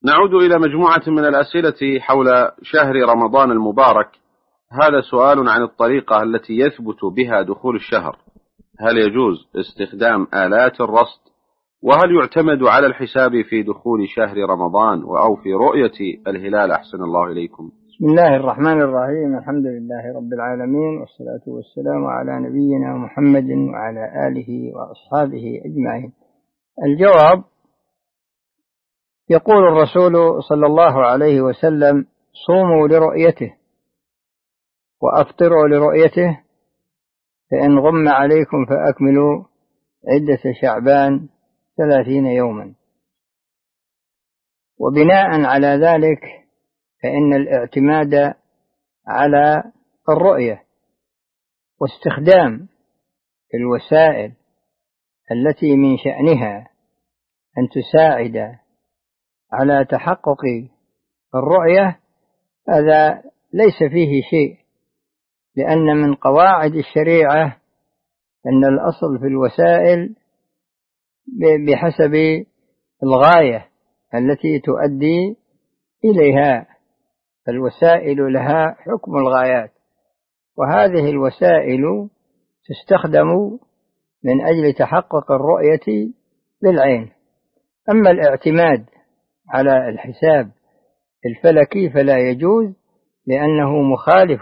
نعود إلى مجموعة من الأسئلة حول شهر رمضان المبارك. هذا سؤال عن الطريقة التي يثبت بها دخول الشهر. هل يجوز استخدام آلات الرصد؟ وهل يعتمد على الحساب في دخول شهر رمضان أو في رؤية الهلال؟ أحسن الله إليكم. بسم الله الرحمن الرحيم. الحمد لله رب العالمين، والصلاة والسلام على نبينا محمد وعلى آله وأصحابه أجمعين. الجواب: يقول الرسول صلى الله عليه وسلم: صوموا لرؤيته وأفطروا لرؤيته، فإن غم عليكم فأكملوا عدة شعبان 30 يوما. وبناء على ذلك فإن الاعتماد على الرؤية واستخدام الوسائل التي من شأنها أن تساعد على تحقق الرؤية هذا ليس فيه شيء، لأن من قواعد الشريعة أن الأصل في الوسائل بحسب الغاية التي تؤدي إليها، فالوسائل لها حكم الغايات، وهذه الوسائل تستخدم من أجل تحقق الرؤية بالعين. أما الاعتماد على الحساب الفلكي فلا يجوز، لأنه مخالف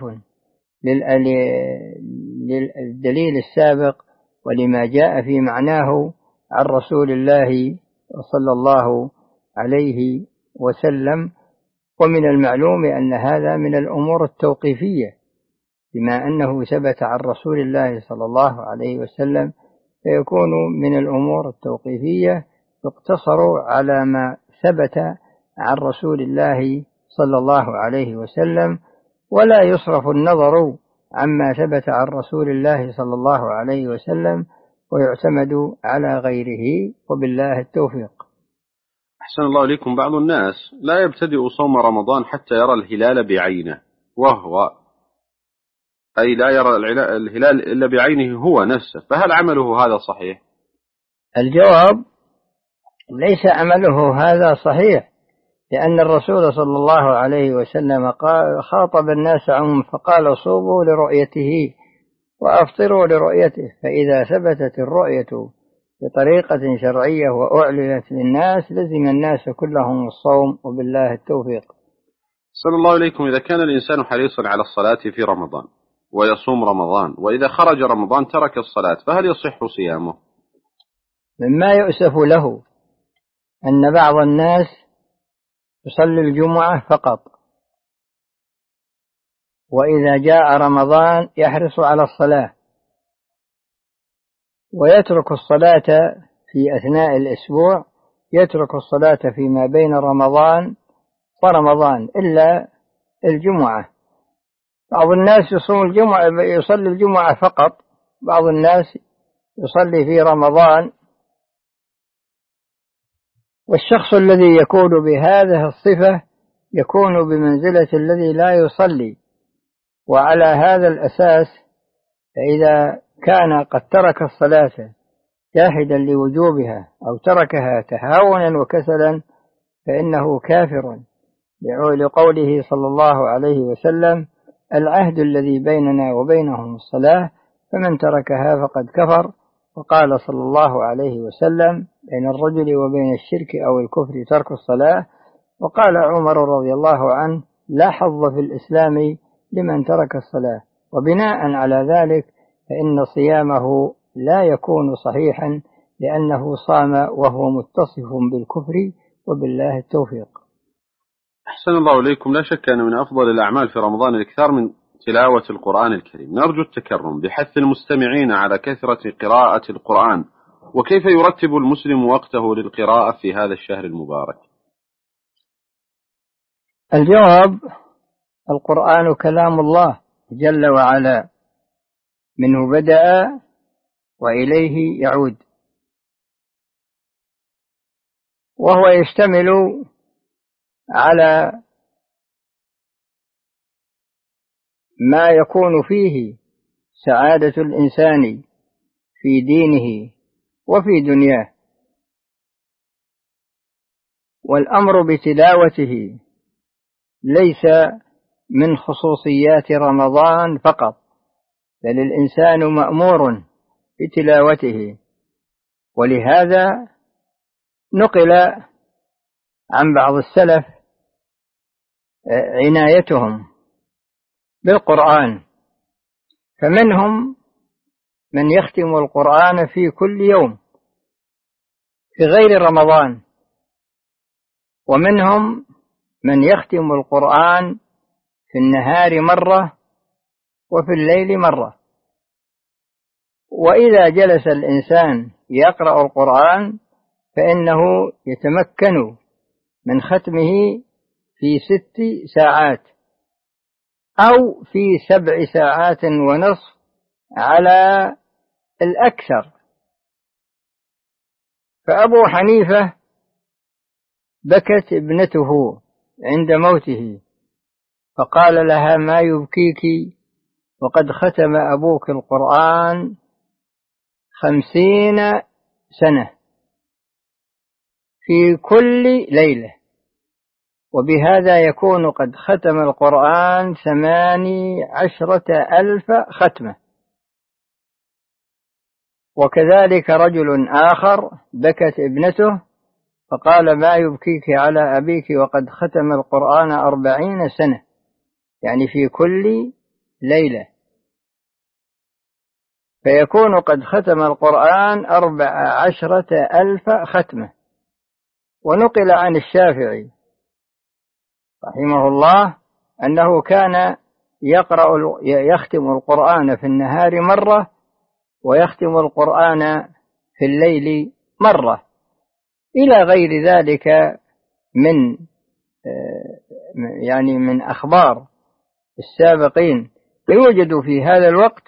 للدليل السابق ولما جاء في معناه عن رسول الله صلى الله عليه وسلم. ومن المعلوم أن هذا من الأمور التوقيفية، بما أنه ثبت عن رسول الله صلى الله عليه وسلم فيكون من الأمور التوقيفية، يقتصر على ما ثبت عن رسول الله صلى الله عليه وسلم، ولا يصرف النظر عما ثبت عن رسول الله صلى الله عليه وسلم ويعتمد على غيره، وبالله التوفيق. أحسن الله إليكم. بعض الناس لا يبتدئ صوم رمضان حتى يرى الهلال بعينه، وهو أي لا يرى الهلال إلا بعينه هو نفسه، فهل عمله هذا صحيح؟ الجواب: ليس عمله هذا صحيح، لأن الرسول صلى الله عليه وسلم خاطب الناس عموما فقال: صوموا لرؤيته وأفطروا لرؤيته، فإذا ثبتت الرؤية بطريقة شرعية وأعلنت للناس لزم الناس كلهم الصوم، وبالله التوفيق. صلى الله عليكم. إذا كان الإنسان حريصا على الصلاة في رمضان ويصوم رمضان، وإذا خرج رمضان ترك الصلاة، فهل يصح صيامه؟ مما يؤسف له أن بعض الناس يصلي الجمعة فقط، وإذا جاء رمضان يحرص على الصلاة ويترك الصلاة في أثناء الأسبوع، يترك الصلاة فيما بين رمضان ورمضان إلا الجمعة. بعض الناس يصلي الجمعة فقط، بعض الناس يصلي في رمضان. والشخص الذي يكون بهذه الصفة يكون بمنزلة الذي لا يصلي. وعلى هذا الأساس فإذا كان قد ترك الصلاة جاحدا لوجوبها أو تركها تهاونا وكسلا فإنه كافر، لقوله صلى الله عليه وسلم: العهد الذي بيننا وبينهم الصلاة، فمن تركها فقد كفر. وقال صلى الله عليه وسلم: بين الرجل وبين الشرك أو الكفر ترك الصلاة. وقال عمر رضي الله عنه: لا حظ في الإسلام لمن ترك الصلاة. وبناء على ذلك فإن صيامه لا يكون صحيحا، لأنه صام وهو متصف بالكفر، وبالله التوفيق. أحسن الله إليكم. لا شك أن من أفضل الأعمال في رمضان الإكثار من تلاوة القرآن الكريم. نرجو التكرم بحث المستمعين على كثرة قراءة القرآن، وكيف يرتب المسلم وقته للقراءة في هذا الشهر المبارك؟ الجواب: القرآن كلام الله جل وعلا، منه بدأ وإليه يعود، وهو يشتمل على ما يكون فيه سعادة الإنسان في دينه وفي دنياه. والأمر بتلاوته ليس من خصوصيات رمضان فقط، بل الإنسان مأمور بتلاوته. ولهذا نقل عن بعض السلف عنايتهم بالقرآن، فمنهم من يختم القرآن في كل يوم في غير رمضان، ومنهم من يختم القرآن في النهار مرة وفي الليل مرة. وإذا جلس الإنسان يقرأ القرآن فإنه يتمكن من ختمه في 6 ساعات أو في 7 ساعات ونصف على الأكثر. فأبو حنيفة بكت ابنته عند موته فقال لها: ما يبكيك وقد ختم أبوك القرآن 50 سنة في كل ليلة، وبهذا يكون قد ختم القرآن 18,000 ختمة. وكذلك رجل آخر بكت ابنته فقال: ما يبكيك على أبيك وقد ختم القرآن 40 سنة، يعني في كل ليلة، فيكون قد ختم القرآن 14,000 ختمة. ونقل عن الشافعي رحمه الله أنه كان يختم القرآن في النهار مرة ويختم القرآن في الليل مرة، إلى غير ذلك من أخبار السابقين. فيوجد في هذا الوقت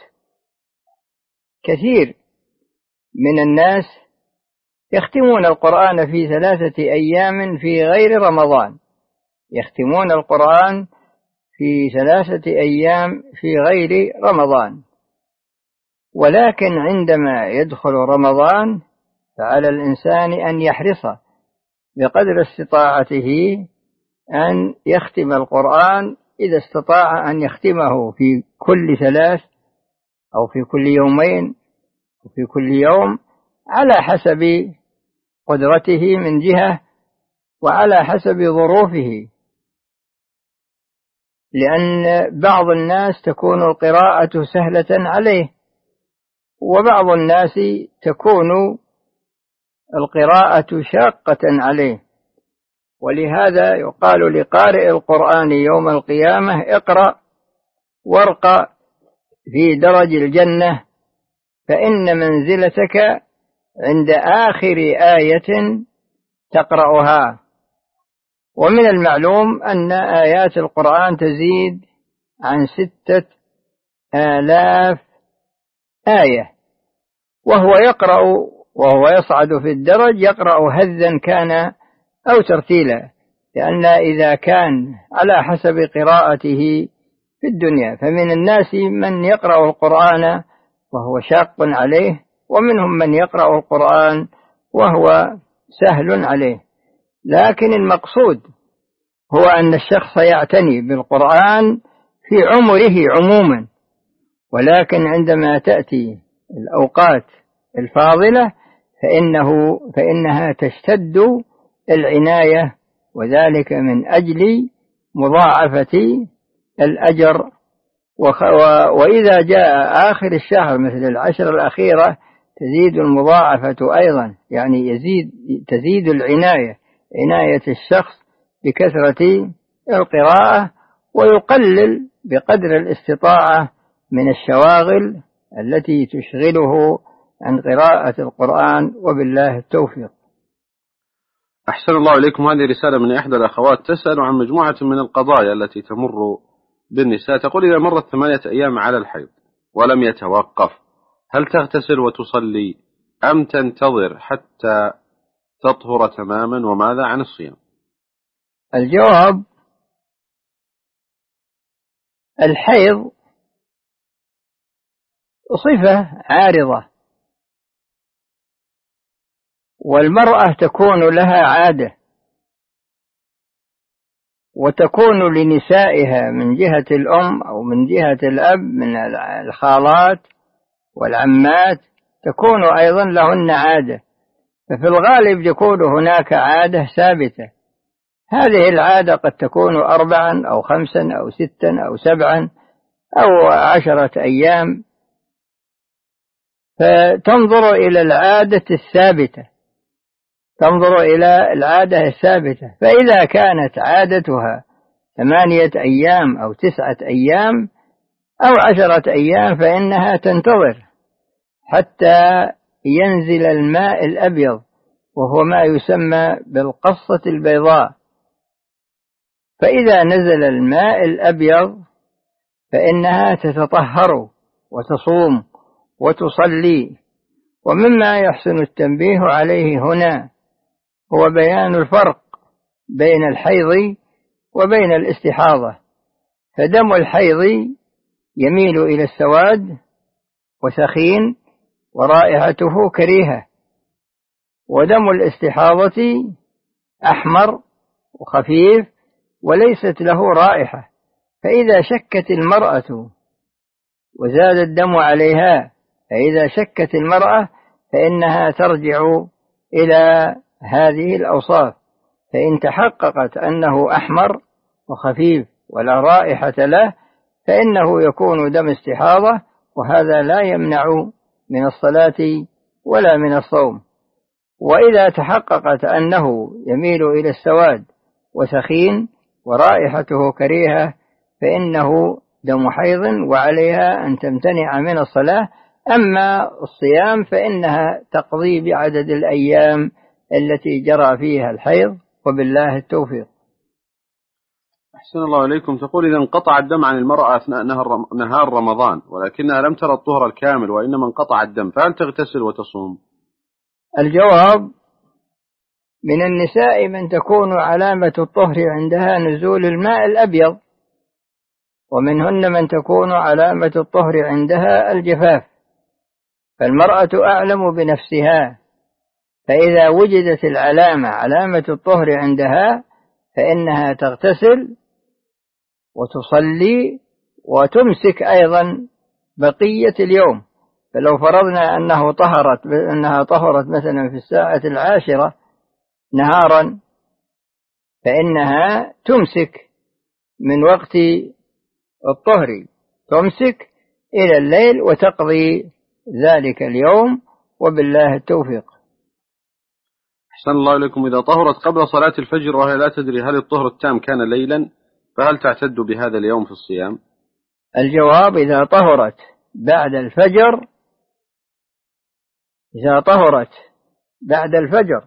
كثير من الناس يختمون القرآن في 3 أيام في غير رمضان، يختمون القرآن في 3 أيام في غير رمضان. ولكن عندما يدخل رمضان فعلى الإنسان أن يحرص بقدر استطاعته أن يختم القرآن، إذا استطاع أن يختمه في كل 3 أو في كل يومين أو في كل يوم، على حسب قدرته من جهة وعلى حسب ظروفه. لأن بعض الناس تكون القراءة سهلة عليه، وبعض الناس تكون القراءة شاقة عليه. ولهذا يقال لقارئ القرآن يوم القيامة: اقرأ وارقى في درج الجنة، فإن منزلتك عند آخر آية تقرأها. ومن المعلوم أن آيات القرآن تزيد عن 6,000 آية، وهو يصعد في الدرج يقرأ هذا كان أو ترتيلا، لأن إذا كان على حسب قراءته في الدنيا، فمن الناس من يقرأ القرآن وهو شاق عليه، ومنهم من يقرأ القرآن وهو سهل عليه. لكن المقصود هو أن الشخص يعتني بالقرآن في عمره عموما، ولكن عندما تأتي الأوقات الفاضلة فإنها تشتد العناية، وذلك من أجل مضاعفة الأجر. وإذا جاء آخر الشهر مثل العشر الأخيرة تزيد المضاعفة أيضا، يعني تزيد عناية الشخص بكثرة القراءة، ويقلل بقدر الاستطاعة من الشواغل التي تشغله عن قراءة القرآن، وبالله التوفيق. أحسن الله إليكم. هذه رسالة من إحدى الأخوات تسأل عن مجموعة من القضايا التي تمر بالنساء. تقول: إذا مرت 8 أيام على الحيض ولم يتوقف، هل تغتسل وتصلي أم تنتظر حتى تطهر تماما؟ وماذا عن الصيام؟ الجواب: الحيض صفة عارضة، والمرأة تكون لها عادة وتكون لنسائها من جهة الأم أو من جهة الأب من الخالات والعمات تكون أيضا لهن عادة، ففي الغالب يكون هناك عادة ثابتة. هذه العادة قد تكون 4 أو 5 أو 6 أو 7 أو 10 أيام، فتنظر إلى العادة الثابتة، تنظر إلى العادة الثابتة، فإذا كانت عادتها 8 أيام أو 9 أيام أو 10 أيام فإنها تنتظر حتى ينزل الماء الأبيض، وهو ما يسمى بالقصة البيضاء. فإذا نزل الماء الأبيض فإنها تتطهر وتصوم وتصلي. ومما يحسن التنبيه عليه هنا هو بيان الفرق بين الحيض وبين الاستحاضة. فدم الحيض يميل إلى السواد وسخين ورائحته كريهة، ودم الاستحاضة أحمر وخفيف وليست له رائحة. فإذا شكت المرأة وزاد الدم عليها، فإذا شكت المرأة فإنها ترجع إلى هذه الأوصاف. فإن تحققت أنه أحمر وخفيف ولا رائحة له فإنه يكون دم استحاضة، وهذا لا يمنع من الصلاة ولا من الصوم. وإذا تحققت أنه يميل إلى السواد وسخين ورائحته كريهة فإنه دم حيض وعليها أن تمتنع من الصلاة. أما الصيام فإنها تقضي بعدد الأيام التي جرى فيها الحيض، وبالله التوفيق. أحسن الله إليكم. تقول إذا انقطع الدم عن المرأة أثناء نهار رمضان ولكنها لم ترى الطهر الكامل وإنما انقطع الدم، فهل تغتسل وتصوم؟ الجواب: من النساء من تكون علامة الطهر عندها نزول الماء الأبيض، ومنهن من تكون علامة الطهر عندها الجفاف، فالمرأة أعلم بنفسها. فإذا وجدت العلامة علامة الطهر عندها فإنها تغتسل وتصلي وتمسك أيضا بقية اليوم. فلو فرضنا أنها طهرت مثلا في 10 نهارا فإنها تمسك من وقت الطهر، تمسك إلى الليل وتقضي ذلك اليوم، وبالله التوفيق. أحسن الله إليكم. إذا طهرت قبل صلاة الفجر وهي لا تدري هل الطهر التام كان ليلا فهل تعتد بهذا اليوم في الصيام؟ الجواب: إذا طهرت بعد الفجر، إذا طهرت بعد الفجر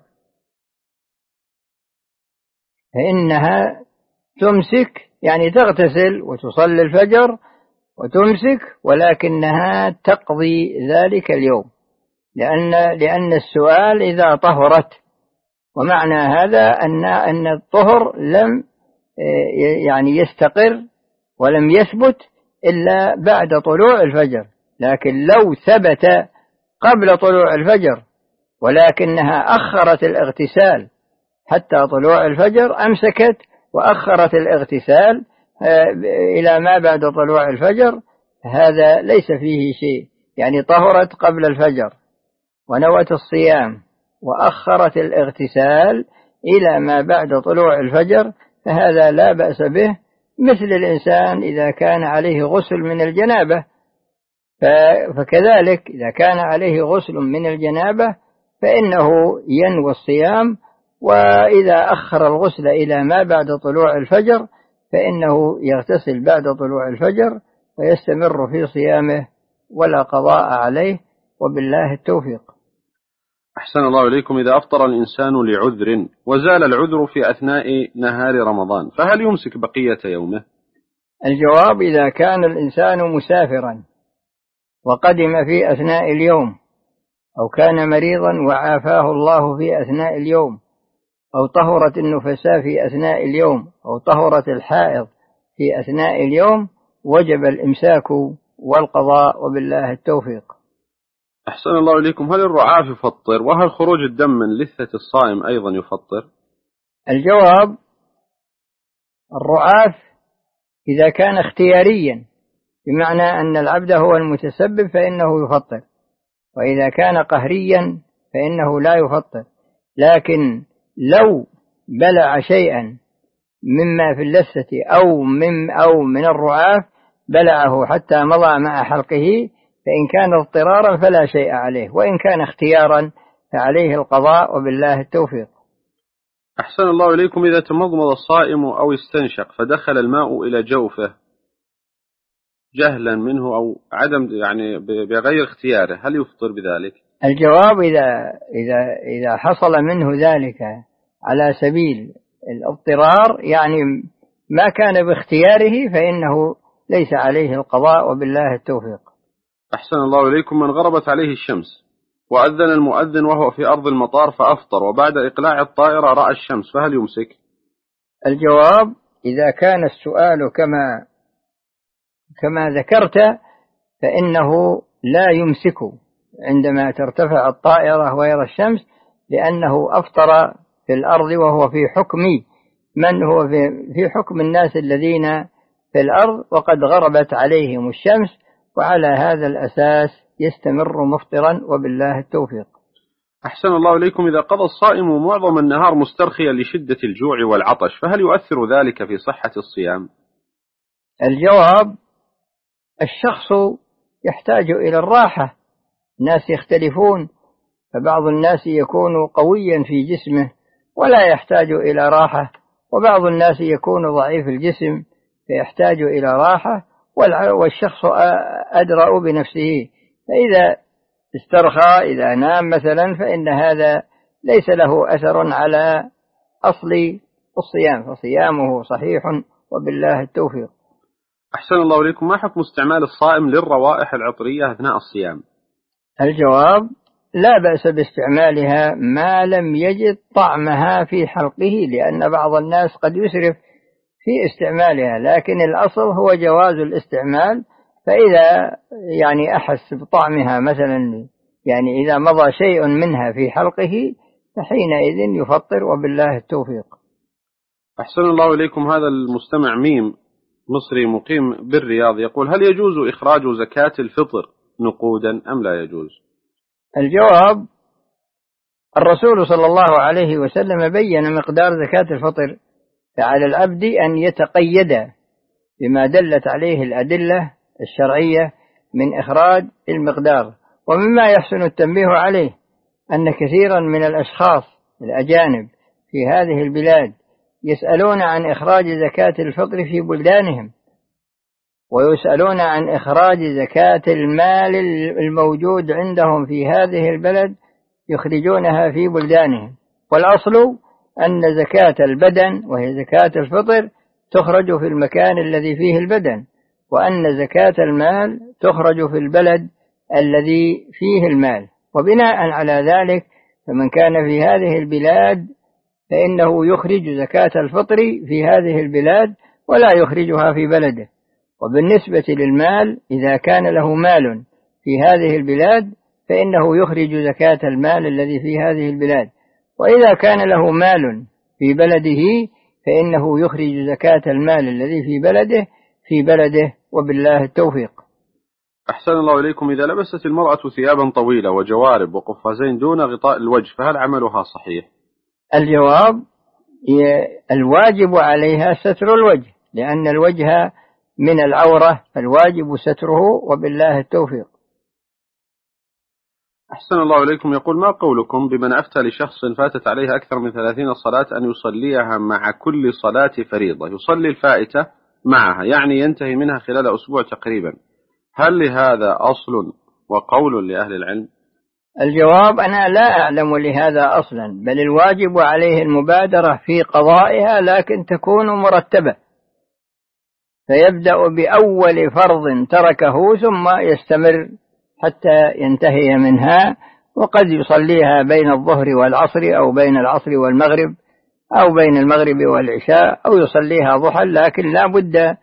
فإنها تمسك، يعني تغتسل وتصلي الفجر وتمسك، ولكنها تقضي ذلك اليوم، لأن السؤال إذا طهرت، ومعنى هذا أن الطهر لم يعني يستقر ولم يثبت إلا بعد طلوع الفجر. لكن لو ثبت قبل طلوع الفجر ولكنها أخرت الاغتسال حتى طلوع الفجر، أمسكت وأخرت الاغتسال إلى ما بعد طلوع الفجر، هذا ليس فيه شيء. يعني طهرت قبل الفجر ونوت الصيام وأخرت الاغتسال إلى ما بعد طلوع الفجر، فهذا لا بأس به، مثل الإنسان إذا كان عليه غسل من الجنابة، فكذلك إذا كان عليه غسل من الجنابة فإنه ينوي الصيام، وإذا أخر الغسل إلى ما بعد طلوع الفجر فإنه يغتسل بعد طلوع الفجر ويستمر في صيامه ولا قضاء عليه، وبالله التوفيق. أحسن الله إليكم. إذا أفطر الإنسان لعذر وزال العذر في أثناء نهار رمضان فهل يمسك بقية يومه؟ الجواب: إذا كان الإنسان مسافرا وقدم في أثناء اليوم، أو كان مريضا وعافاه الله في أثناء اليوم، أو طهرت النفساء في أثناء اليوم، أو طهرت الحائض في أثناء اليوم، وجب الإمساك والقضاء، وبالله التوفيق. أحسن الله إليكم. هل الرعاف يفطر؟ وهل خروج الدم من لثة الصائم أيضا يفطر؟ الجواب: الرعاف إذا كان اختياريا بمعنى أن العبد هو المتسبب فإنه يفطر، وإذا كان قهريا فإنه لا يفطر. لكن لو بلع شيئا مما في اللثة أو من الرعاف بلعه حتى مضى مع حلقه، فإن كان اضطرارا فلا شيء عليه، وإن كان اختيارا فعليه القضاء وبالله التوفيق. أحسن الله إليكم، إذا تمضمض الصائم أو استنشق فدخل الماء إلى جوفه جهلا منه أو عدم يعني بغير اختياره، هل يفطر بذلك؟ الجواب إذا حصل منه ذلك على سبيل الاضطرار، يعني ما كان باختياره، فإنه ليس عليه القضاء وبالله التوفيق. أحسن الله إليكم، من غربت عليه الشمس وأذن المؤذن وهو في أرض المطار فأفطر، وبعد إقلاع الطائرة رأى الشمس، فهل يمسك؟ الجواب إذا كان السؤال كما ذكرت فإنه لا يمسك عندما ترتفع الطائرة ويرى الشمس، لأنه أفطر في الأرض وهو في حكم من هو في حكم الناس الذين في الأرض وقد غربت عليهم الشمس، وعلى هذا الأساس يستمر مفطرا وبالله التوفيق. أحسن الله إليكم، إذا قضى الصائم معظم النهار مسترخيا لشدة الجوع والعطش، فهل يؤثر ذلك في صحة الصيام؟ الجواب الشخص يحتاج إلى الراحة، الناس يختلفون، فبعض الناس يكون قويا في جسمه ولا يحتاج إلى راحة، وبعض الناس يكون ضعيف الجسم فيحتاج إلى راحة، والشخص أدرأ بنفسه، فإذا استرخى إذا نام مثلا فإن هذا ليس له أثر على أصل الصيام، فصيامه صحيح وبالله التوفيق. أحسن الله إليكم، ما حكم استعمال الصائم للروائح العطرية أثناء الصيام؟ الجواب لا بأس باستعمالها ما لم يجد طعمها في حلقه، لأن بعض الناس قد يسرف في استعمالها، لكن الأصل هو جواز الاستعمال. فإذا يعني أحس بطعمها مثلا، يعني إذا مضى شيء منها في حلقه فحينئذ يفطر وبالله التوفيق. أحسن الله إليكم، هذا المستمع ميم مصري مقيم بالرياض يقول: هل يجوز إخراج زكاة الفطر نقودا أم لا يجوز؟ الجواب الرسول صلى الله عليه وسلم بين مقدار زكاة الفطر، فعلى العبد أن يتقيد بما دلت عليه الأدلة الشرعية من إخراج المقدار. ومما يحسن التنبيه عليه أن كثيرا من الأشخاص الأجانب في هذه البلاد يسألون عن إخراج زكاة الفطر في بلدانهم، ويسألون عن إخراج زكاة المال الموجود عندهم في هذه البلد يخرجونها في بلدانهم، والأصل أن زكاة البدن وهي زكاة الفطر تخرج في المكان الذي فيه البدن، وأن زكاة المال تخرج في البلد الذي فيه المال. وبناء على ذلك فمن كان في هذه البلاد فإنه يخرج زكاة الفطر في هذه البلاد ولا يخرجها في بلده. وبالنسبة للمال إذا كان له مال في هذه البلاد فإنه يخرج زكاة المال الذي في هذه البلاد، وإذا كان له مال في بلده فإنه يخرج زكاة المال الذي في بلده وبالله التوفيق. أحسن الله إليكم، إذا لبست المرأة ثيابا طويلة وجوارب وقفازين دون غطاء الوجه فهل عملها صحيح؟ الجواب الواجب عليها ستر الوجه، لأن الوجه من العورة فالواجب ستره وبالله التوفيق. أحسن الله إليكم، يقول: ما قولكم بمن أفتى لشخص فاتت عليه أكثر من 30 صلاة أن يصليها مع كل صلاة فريضة، يصلي الفائتة معها، يعني ينتهي منها خلال أسبوع تقريبا، هل لهذا أصل وقول لأهل العلم؟ الجواب أنا لا أعلم لهذا أصلا، بل الواجب عليه المبادرة في قضائها، لكن تكون مرتبة، فيبدأ بأول فرض تركه ثم يستمر حتى ينتهي منها، وقد يصليها بين الظهر والعصر أو بين العصر والمغرب أو بين المغرب والعشاء أو يصليها ضحى، لكن لا بد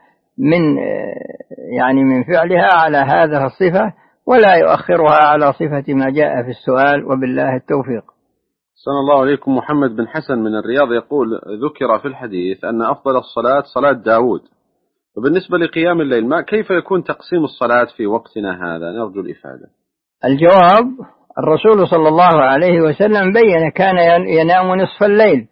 من فعلها على هذه الصفة، ولا يؤخرها على صفة ما جاء في السؤال وبالله التوفيق. أحسن الله عليكم. محمد بن حسن من الرياض يقول: ذكر في الحديث أن أفضل الصلاة صلاة داود، وبالنسبة لقيام الليل ما كيف يكون تقسيم الصلاة في وقتنا هذا؟ نرجو الإفادة. الجواب: الرسول صلى الله عليه وسلم بين كان ينام نصف الليل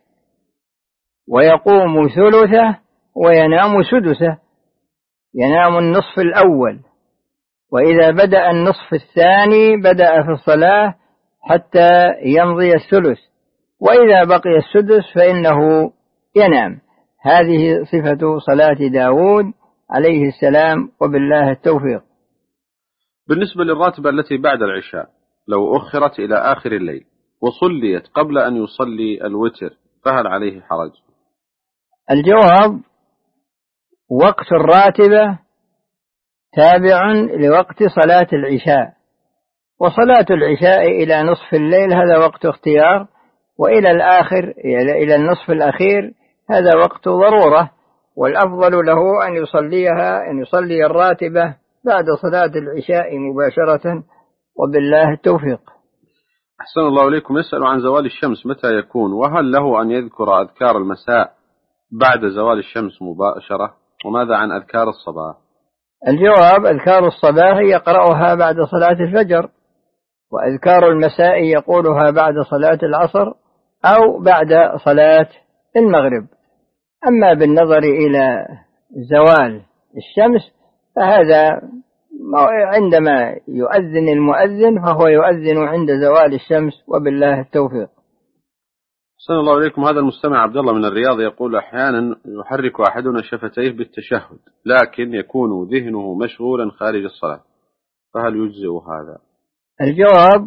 ويقوم ثلثه وينام سدسه، ينام النصف الأول، وإذا بدأ النصف الثاني بدأ في الصلاة حتى يمضي الثلث، وإذا بقي السدس فإنه ينام. هذه صفة صلاة داود عليه السلام، وبالله التوفيق. بالنسبة للراتبة التي بعد العشاء لو أخرت إلى آخر الليل وصليت قبل أن يصلي الوتر فهل عليه حرج؟ الجواب: وقت الراتبة تابع لوقت صلاة العشاء، وصلاة العشاء إلى نصف الليل هذا وقت اختيار، وإلى الآخر إلى النصف الأخير هذا وقت ضرورة، والأفضل له أن يصلي الراتبة بعد صلاة العشاء مباشرة، وبالله التوفيق. أحسن الله إليكم. يسأل عن زوال الشمس متى يكون، وهل له أن يذكر أذكار المساء بعد زوال الشمس مباشرة، وماذا عن أذكار الصباح؟ الجواب: أذكار الصباح يقرأها بعد صلاة الفجر، وأذكار المساء يقولها بعد صلاة العصر أو بعد صلاة المغرب. أما بالنظر إلى زوال الشمس فهذا عندما يؤذن المؤذن فهو يؤذن عند زوال الشمس، وبالله التوفيق. أحسن الله إليكم. هذا المستمع عبد الله من الرياض يقول: أحيانا يحرك أحدنا شفتيه بالتشهد لكن يكون ذهنه مشغولا خارج الصلاة، فهل يجزئ هذا؟ الجواب: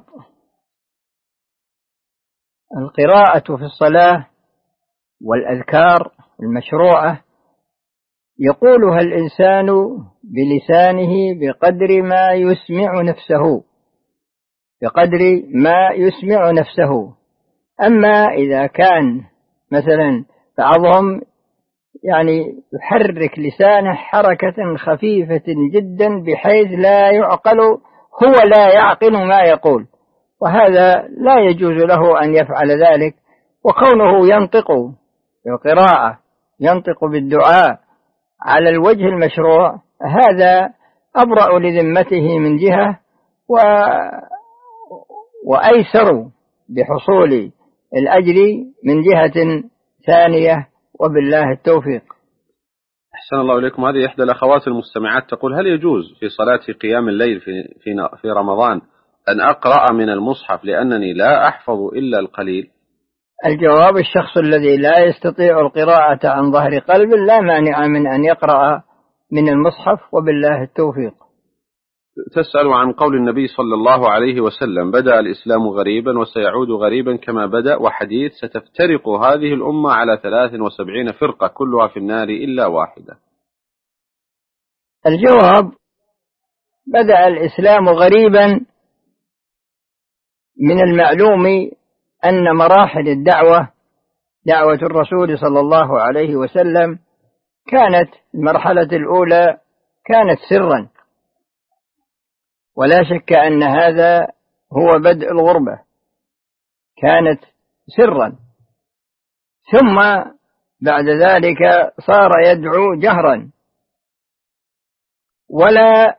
القراءة في الصلاة والأذكار المشروعة يقولها الإنسان بلسانه بقدر ما يسمع نفسه. أما إذا كان مثلا بعضهم يحرك لسانه حركة خفيفة جدا بحيث هو لا يعقل ما يقول، وهذا لا يجوز له أن يفعل ذلك. وكونه ينطق بالقراءة ينطق بالدعاء على الوجه المشروع هذا أبرأ لذمته من جهة وأيسر بحصول الأجر من جهة ثانية، وبالله التوفيق. أحسن الله إليكم. هذه إحدى الأخوات المستمعات تقول: هل يجوز في صلاة قيام الليل في رمضان أن أقرأ من المصحف لأنني لا أحفظ إلا القليل؟ الجواب: الشخص الذي لا يستطيع القراءة عن ظهر قلب لا مانع من أن يقرأ من المصحف، وبالله التوفيق. تسأل عن قول النبي صلى الله عليه وسلم: بدأ الإسلام غريبا وسيعود غريبا كما بدأ، وحديث ستفترق هذه الأمة على 73 فرقة كلها في النار إلا واحدة. الجواب: بدأ الإسلام غريبا، من المعلوم أن مراحل دعوة الرسول صلى الله عليه وسلم كانت المرحلة الأولى كانت سرا، ولا شك أن هذا هو بدء الغربة، كانت سرا، ثم بعد ذلك صار يدعو جهرا ولا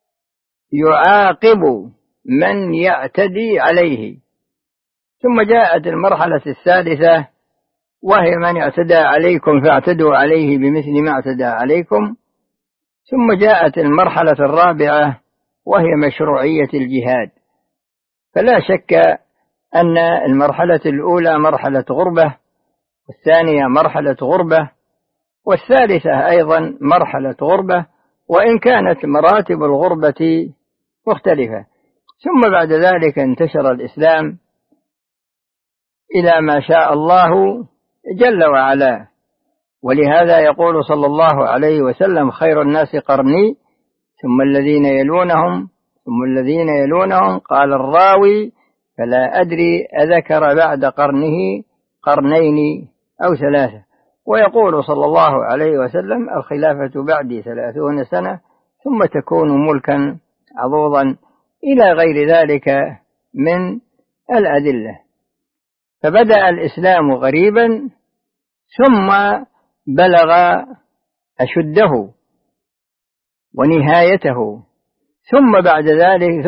يعاقب من يعتدي عليه. ثم جاءت المرحلة الثالثة وهي: من اعتدى عليكم فاعتدوا عليه بمثل ما اعتدى عليكم. ثم جاءت المرحلة الرابعة وهي مشروعية الجهاد. فلا شك أن المرحلة الأولى مرحلة غربة، والثانية مرحلة غربة، والثالثة أيضا مرحلة غربة، وإن كانت مراتب الغربة مختلفة. ثم بعد ذلك انتشر الإسلام إلى ما شاء الله جل وعلا، ولهذا يقول صلى الله عليه وسلم: خير الناس قرني ثم الذين يلونهم ثم الذين يلونهم. قال الراوي: فلا أدري أذكر بعد قرنه قرنين أو ثلاثة. ويقول صلى الله عليه وسلم: الخلافة بعدي 30 سنة ثم تكون ملكا عضوضا، إلى غير ذلك من الأدلة. فبدأ الإسلام غريبا ثم بلغ أشده ونهايته، ثم بعد ذلك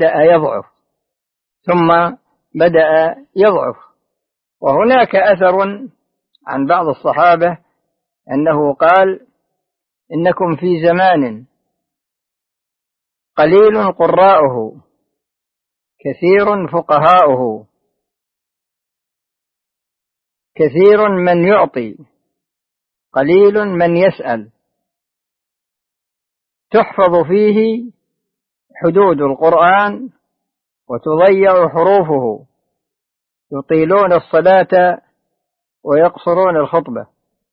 بدأ يضعف. وهناك أثر عن بعض الصحابة أنه قال: إنكم في زمان قليل قراؤه كثير فقهاؤه، كثير من يعطي قليل من يسأل، تحفظ فيه حدود القرآن وتضيع حروفه، يطيلون الصلاة ويقصرون الخطبة.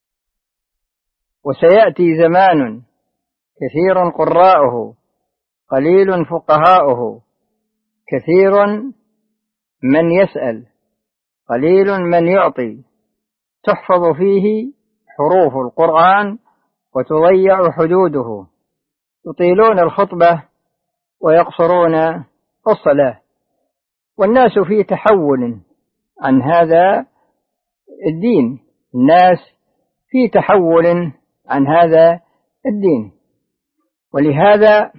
وسيأتي زمان كثير قراؤه قليل فقهاؤه، كثير من يسأل قليل من يعطي، تحفظ فيه حروف القرآن وتضيع حدوده، يطيلون الخطبة ويقصرون الصلاة. والناس في تحول عن هذا الدين، الناس في تحول عن هذا الدين. ولهذا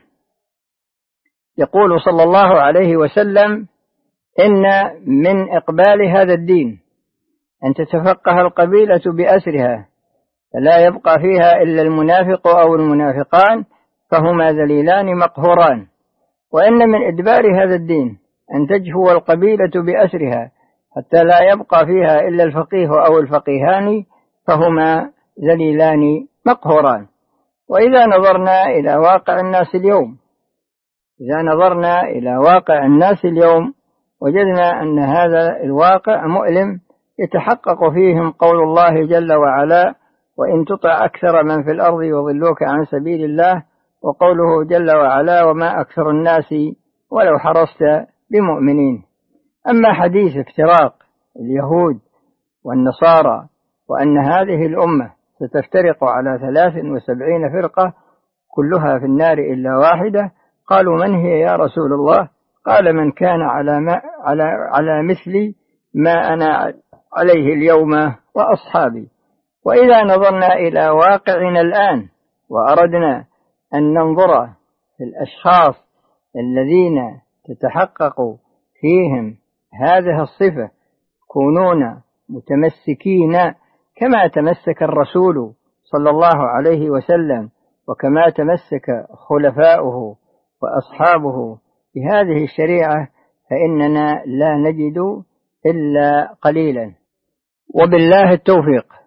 يقول صلى الله عليه وسلم: إن من إقبال هذا الدين أن تتفقه القبيلة بأسرها، فلا يبقى فيها إلا المنافق أو المنافقان، فهما ذليلان مقهوران. وإن من إدبار هذا الدين أن تجفو القبيلة بأسرها حتى لا يبقى فيها إلا الفقيه أو الفقيهان، فهما ذليلان مقهوران. وإذا نظرنا إلى واقع الناس اليوم وجدنا أن هذا الواقع مؤلم، يتحقق فيهم قول الله جل وعلا: وإن تطع أكثر من في الأرض يضلوك عن سبيل الله، وقوله جل وعلا: وما أكثر الناس ولو حرصت بمؤمنين. أما حديث افتراق اليهود والنصارى وأن هذه الأمة ستفترق على 73 فرقة كلها في النار إلا واحدة، قالوا: من هي يا رسول الله؟ قال: من كان على مثل ما أنا عليه اليوم وأصحابي. وإذا نظرنا إلى واقعنا الآن وأردنا أن ننظر في الأشخاص الذين تتحقق فيهم هذه الصفة، يكونون متمسكين كما تمسك الرسول صلى الله عليه وسلم وكما تمسك خلفاؤه وأصحابه بهذه الشريعة، فإننا لا نجد إلا قليلا. وبالله التوفيق.